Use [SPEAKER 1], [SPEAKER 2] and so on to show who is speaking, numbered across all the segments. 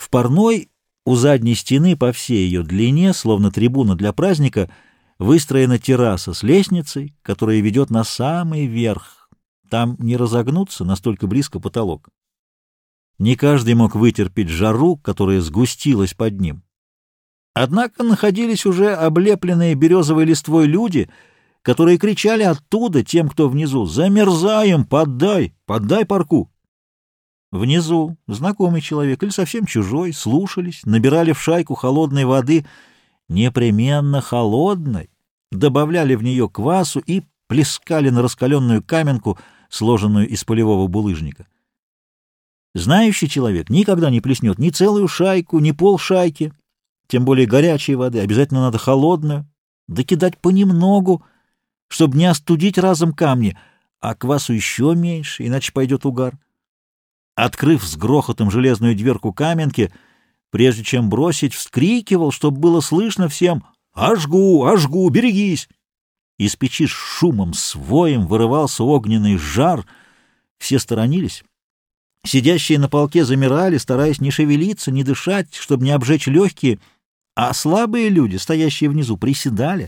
[SPEAKER 1] В парной у задней стены по всей ее длине, словно трибуна для праздника, выстроена терраса с лестницей, которая ведет на самый верх. Там не разогнуться, настолько близко потолок. Не каждый мог вытерпеть жару, которая сгустилась под ним. Однако находились уже облепленные березовой листвой люди, которые кричали оттуда тем, кто внизу: «Замерзаем! Поддай! Поддай парку!» Внизу знакомый человек или совсем чужой слушались, набирали в шайку холодной воды, непременно холодной, добавляли в нее квасу и плескали на раскаленную каменку, сложенную из полевого булыжника. Знающий человек никогда не плеснет ни целую шайку, ни полшайки, тем более горячей воды, обязательно надо холодную, да кидать понемногу, чтобы не остудить разом камни, а квасу еще меньше, иначе пойдет угар. Открыв с грохотом железную дверку каменки, прежде чем бросить, вскрикивал, чтобы было слышно всем: «Ажгу! Ажгу! Берегись!» Из печи с шумом, с воем вырывался огненный жар. Все сторонились. Сидящие на полке замирали, стараясь не шевелиться, не дышать, чтобы не обжечь легкие, а слабые люди, стоящие внизу, приседали.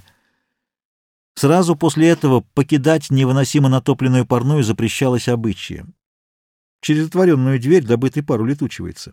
[SPEAKER 1] Сразу после этого покидать невыносимо натопленную парную запрещалось обычаем. Через отворенную дверь добытый пар улетучивается.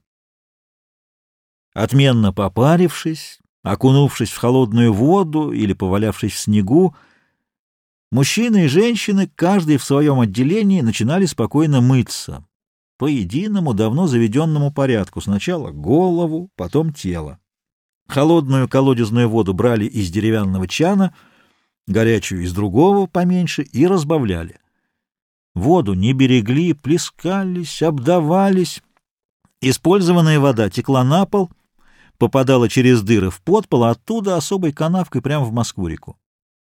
[SPEAKER 1] Отменно попарившись, окунувшись в холодную воду или повалявшись в снегу, мужчины и женщины, каждый в своем отделении, начинали спокойно мыться по единому, давно заведенному порядку: сначала голову, потом тело. Холодную колодезную воду брали из деревянного чана, горячую из другого, поменьше, и разбавляли. Воду не берегли, плескались, обдавались. Использованная вода текла на пол, попадала через дыры в подпол, а оттуда особой канавкой прямо в Москву-реку.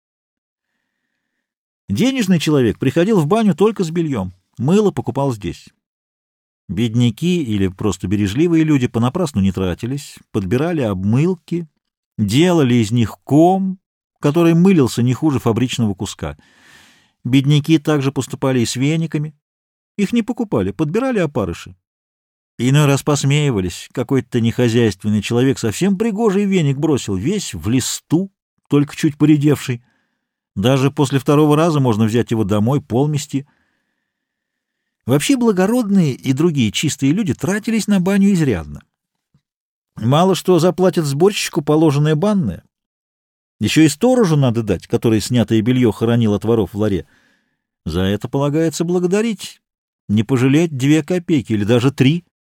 [SPEAKER 1] Денежный человек приходил в баню только с бельем, мыло покупал здесь. Бедняки или просто бережливые люди понапрасну не тратились, подбирали обмылки, делали из них ком, который мылился не хуже фабричного куска. Бедняки также поступали и с вениками. Их не покупали, подбирали опарыши. Иной раз посмеивались: какой-то нехозяйственный человек совсем пригожий веник бросил, весь в листу, только чуть поредевший. Даже после второго раза можно взять его домой, полмести. Вообще благородные и другие чистые люди тратились на баню изрядно. Мало что заплатят сборщику положенное банное, еще и сторожу надо дать, который снятое белье хоронил от воров в ларе. За это полагается благодарить, не пожалеть 2 копейки или даже 3.